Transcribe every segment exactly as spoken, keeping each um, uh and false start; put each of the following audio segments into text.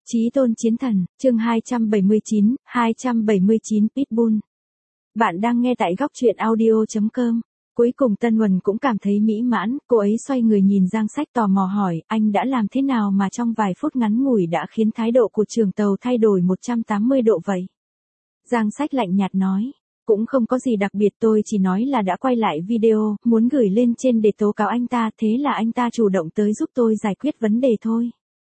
Chí tôn chiến thần, chương hai trăm bảy mươi chín, hai trăm bảy mươi chín Pitbull. Bạn đang nghe tại góc truyện audio chấm com. Cuối cùng Tân Uẩn cũng cảm thấy mỹ mãn, cô ấy xoay người nhìn Giang Sách tò mò hỏi, anh đã làm thế nào mà trong vài phút ngắn ngủi đã khiến thái độ của trưởng tàu thay đổi một trăm tám mươi độ vậy? Giang Sách lạnh nhạt nói, cũng không có gì đặc biệt, tôi chỉ nói là đã quay lại video, muốn gửi lên trên để tố cáo anh ta, thế là anh ta chủ động tới giúp tôi giải quyết vấn đề thôi.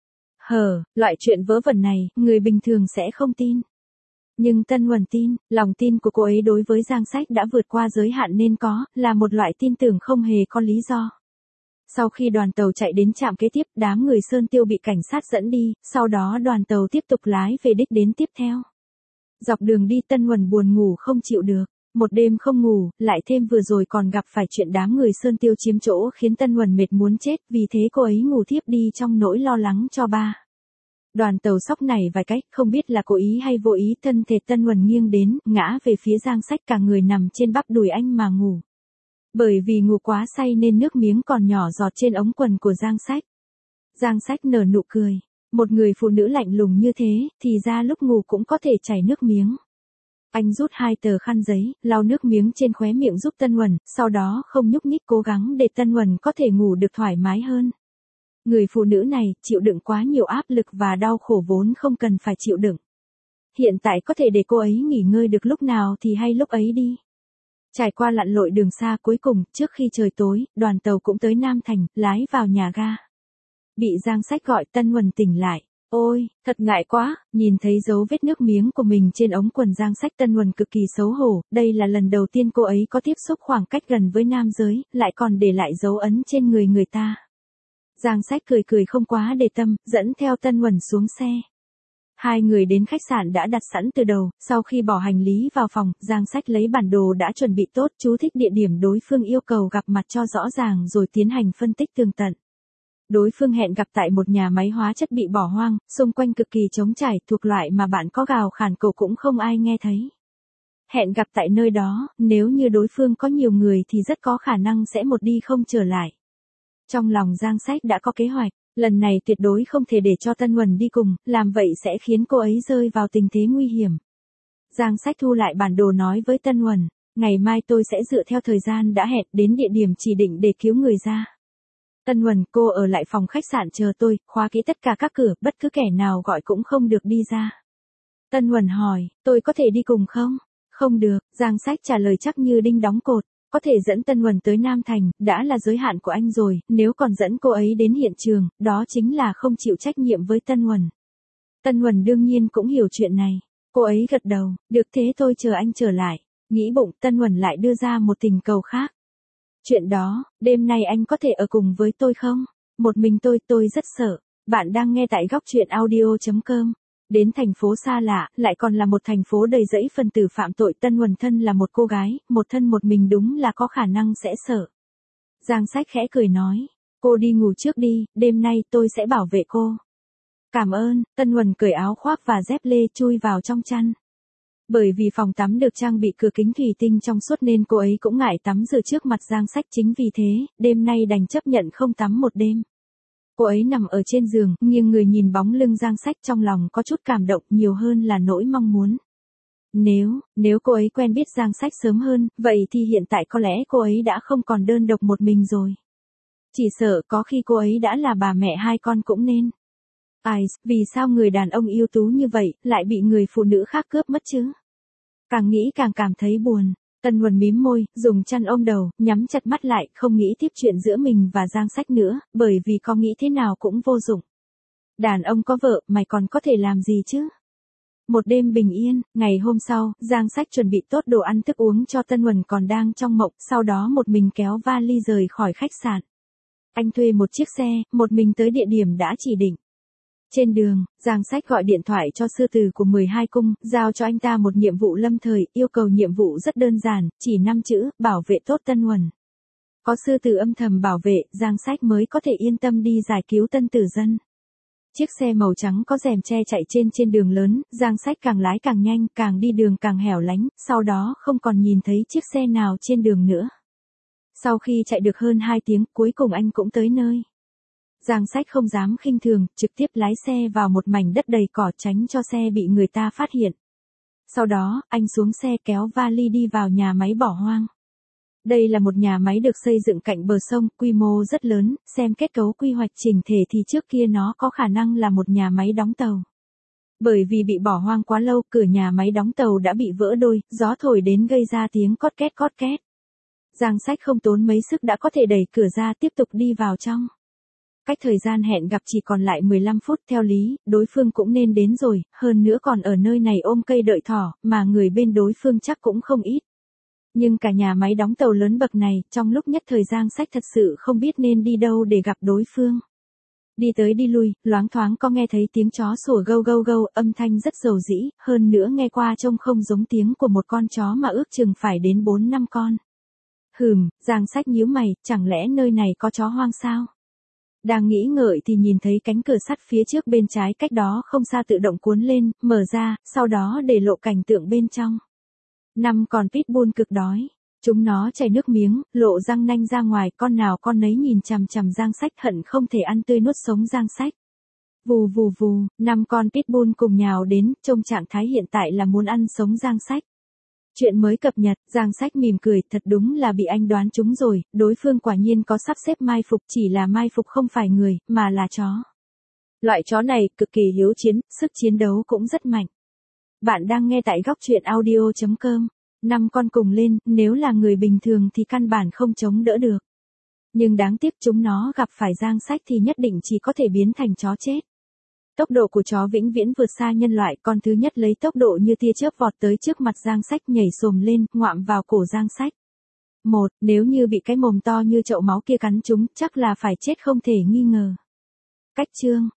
Hờ, loại chuyện vớ vẩn này, người bình thường sẽ không tin. Nhưng Tân Uẩn tin, lòng tin của cô ấy đối với Giang Sách đã vượt qua giới hạn nên có, là một loại tin tưởng không hề có lý do. Sau khi đoàn tàu chạy đến trạm kế tiếp, đám người Sơn Tiêu bị cảnh sát dẫn đi, sau đó đoàn tàu tiếp tục lái về đích đến tiếp theo. Dọc đường đi Tân Uẩn buồn ngủ không chịu được. Một đêm không ngủ, lại thêm vừa rồi còn gặp phải chuyện đám người Sơn Tiêu chiếm chỗ khiến Tân Uẩn mệt muốn chết, vì thế cô ấy ngủ thiếp đi trong nỗi lo lắng cho ba. Đoàn tàu sóc này vài cách, không biết là cố ý hay vô ý, thân thể Tân Uẩn nghiêng đến, ngã về phía Giang Sách, cả người nằm trên bắp đùi anh mà ngủ. Bởi vì ngủ quá say nên nước miếng còn nhỏ giọt trên ống quần của Giang Sách. Giang Sách nở nụ cười, một người phụ nữ lạnh lùng như thế, thì ra lúc ngủ cũng có thể chảy nước miếng. Anh rút hai tờ khăn giấy, lau nước miếng trên khóe miệng giúp Tân Uẩn, sau đó không nhúc nhích cố gắng để Tân Uẩn có thể ngủ được thoải mái hơn. Người phụ nữ này, chịu đựng quá nhiều áp lực và đau khổ vốn không cần phải chịu đựng. Hiện tại có thể để cô ấy nghỉ ngơi được lúc nào thì hay lúc ấy đi. Trải qua lặn lội đường xa, cuối cùng, trước khi trời tối, đoàn tàu cũng tới Nam Thành, lái vào nhà ga. Bị Giang Sách gọi, Tân Uẩn tỉnh lại. Ôi, thật ngại quá, nhìn thấy dấu vết nước miếng của mình trên ống quần Giang Sách, Tân Uẩn cực kỳ xấu hổ, đây là lần đầu tiên cô ấy có tiếp xúc khoảng cách gần với nam giới, lại còn để lại dấu ấn trên người người ta. Giang Sách cười cười không quá để tâm, dẫn theo Tân Uẩn xuống xe. Hai người đến khách sạn đã đặt sẵn từ đầu, sau khi bỏ hành lý vào phòng, Giang Sách lấy bản đồ đã chuẩn bị tốt, chú thích địa điểm đối phương yêu cầu gặp mặt cho rõ ràng rồi tiến hành phân tích tường tận. Đối phương hẹn gặp tại một nhà máy hóa chất bị bỏ hoang, xung quanh cực kỳ trống trải, thuộc loại mà bạn có gào khản cổ cũng không ai nghe thấy. Hẹn gặp tại nơi đó, nếu như đối phương có nhiều người thì rất có khả năng sẽ một đi không trở lại. Trong lòng Giang Sách đã có kế hoạch, lần này tuyệt đối không thể để cho Tân Uẩn đi cùng, làm vậy sẽ khiến cô ấy rơi vào tình thế nguy hiểm. Giang Sách thu lại bản đồ nói với Tân Uẩn, ngày mai tôi sẽ dựa theo thời gian đã hẹn đến địa điểm chỉ định để cứu người ra. Tân Uẩn, cô ở lại phòng khách sạn chờ tôi, khóa kỹ tất cả các cửa, bất cứ kẻ nào gọi cũng không được đi ra. Tân Uẩn hỏi, tôi có thể đi cùng không? Không được, Giang Sách trả lời chắc như đinh đóng cột. Có thể dẫn Tân Uẩn tới Nam Thành, đã là giới hạn của anh rồi, nếu còn dẫn cô ấy đến hiện trường, đó chính là không chịu trách nhiệm với Tân Uẩn. Tân Uẩn đương nhiên cũng hiểu chuyện này. Cô ấy gật đầu, được thế tôi chờ anh trở lại. Nghĩ bụng, Tân Uẩn lại đưa ra một tình cầu khác. Chuyện đó, đêm nay anh có thể ở cùng với tôi không? Một mình tôi, tôi rất sợ. Bạn đang nghe tại góc truyện audio chấm com. Đến thành phố xa lạ, lại còn là một thành phố đầy rẫy phần tử phạm tội, Tân Uẩn thân là một cô gái, một thân một mình đúng là có khả năng sẽ sợ. Giang Sách khẽ cười nói, cô đi ngủ trước đi, đêm nay tôi sẽ bảo vệ cô. Cảm ơn, Tân Uẩn cởi áo khoác và dép lê chui vào trong chăn. Bởi vì phòng tắm được trang bị cửa kính thủy tinh trong suốt nên cô ấy cũng ngại tắm rửa trước mặt Giang Sách, chính vì thế, đêm nay đành chấp nhận không tắm một đêm. Cô ấy nằm ở trên giường, nghiêng người nhìn bóng lưng Giang Sách, trong lòng có chút cảm động nhiều hơn là nỗi mong muốn. Nếu, nếu cô ấy quen biết Giang Sách sớm hơn, vậy thì hiện tại có lẽ cô ấy đã không còn đơn độc một mình rồi. Chỉ sợ có khi cô ấy đã là bà mẹ hai con cũng nên. Ai, vì sao người đàn ông ưu tú như vậy, lại bị người phụ nữ khác cướp mất chứ? Càng nghĩ càng cảm thấy buồn. Tân Uẩn mím môi, dùng chăn ôm đầu, nhắm chặt mắt lại, không nghĩ tiếp chuyện giữa mình và Giang Sách nữa, bởi vì có nghĩ thế nào cũng vô dụng. Đàn ông có vợ, mày còn có thể làm gì chứ? Một đêm bình yên, ngày hôm sau, Giang Sách chuẩn bị tốt đồ ăn thức uống cho Tân Uẩn còn đang trong mộng, sau đó một mình kéo vali rời khỏi khách sạn. Anh thuê một chiếc xe, một mình tới địa điểm đã chỉ định. Trên đường, Giang Sách gọi điện thoại cho sư tử của mười hai cung, giao cho anh ta một nhiệm vụ lâm thời, yêu cầu nhiệm vụ rất đơn giản, chỉ năm chữ, bảo vệ tốt Tân Uẩn. Có sư tử âm thầm bảo vệ, Giang Sách mới có thể yên tâm đi giải cứu tân tử dân. Chiếc xe màu trắng có rèm che chạy trên trên đường lớn, Giang Sách càng lái càng nhanh, càng đi đường càng hẻo lánh, sau đó không còn nhìn thấy chiếc xe nào trên đường nữa. Sau khi chạy được hơn hai tiếng, cuối cùng anh cũng tới nơi. Giang Sách không dám khinh thường, trực tiếp lái xe vào một mảnh đất đầy cỏ tránh cho xe bị người ta phát hiện. Sau đó, anh xuống xe kéo vali đi vào nhà máy bỏ hoang. Đây là một nhà máy được xây dựng cạnh bờ sông, quy mô rất lớn, xem kết cấu quy hoạch chỉnh thể thì trước kia nó có khả năng là một nhà máy đóng tàu. Bởi vì bị bỏ hoang quá lâu, cửa nhà máy đóng tàu đã bị vỡ đôi, gió thổi đến gây ra tiếng cót két cót két. Giang Sách không tốn mấy sức đã có thể đẩy cửa ra tiếp tục đi vào trong. Cách thời gian hẹn gặp chỉ còn lại mười lăm phút, theo lý, đối phương cũng nên đến rồi, hơn nữa còn ở nơi này ôm cây đợi thỏ, mà người bên đối phương chắc cũng không ít. Nhưng cả nhà máy đóng tàu lớn bậc này, trong lúc nhất thời Giang Sách thật sự không biết nên đi đâu để gặp đối phương. Đi tới đi lui, loáng thoáng có nghe thấy tiếng chó sủa gâu gâu gâu, âm thanh rất dầu dĩ, hơn nữa nghe qua trông không giống tiếng của một con chó mà ước chừng phải đến bốn năm con. Hừm, Giang Sách nhíu mày, chẳng lẽ nơi này có chó hoang sao? Đang nghĩ ngợi thì nhìn thấy cánh cửa sắt phía trước bên trái cách đó không xa tự động cuốn lên, mở ra, sau đó để lộ cảnh tượng bên trong. Năm con pitbull cực đói. Chúng nó chảy nước miếng, lộ răng nanh ra ngoài, con nào con nấy nhìn chằm chằm Giang Sách hận không thể ăn tươi nuốt sống Giang Sách. Vù vù vù, năm con pitbull cùng nhào đến, trông trạng thái hiện tại là muốn ăn sống Giang Sách. Chuyện mới cập nhật, Giang Sách mỉm cười, thật đúng là bị anh đoán trúng rồi, đối phương quả nhiên có sắp xếp mai phục, chỉ là mai phục không phải người, mà là chó. Loại chó này cực kỳ hiếu chiến, sức chiến đấu cũng rất mạnh. Bạn đang nghe tại góc truyện audio chấm com. Năm con cùng lên, nếu là người bình thường thì căn bản không chống đỡ được. Nhưng đáng tiếc chúng nó gặp phải Giang Sách thì nhất định chỉ có thể biến thành chó chết. Tốc độ của chó vĩnh viễn vượt xa nhân loại, con thứ nhất lấy tốc độ như tia chớp vọt tới trước mặt Giang Sách, nhảy xồm lên, ngoạm vào cổ Giang Sách. Một, nếu như bị cái mồm to như chậu máu kia cắn chúng, chắc là phải chết không thể nghi ngờ. Cách chương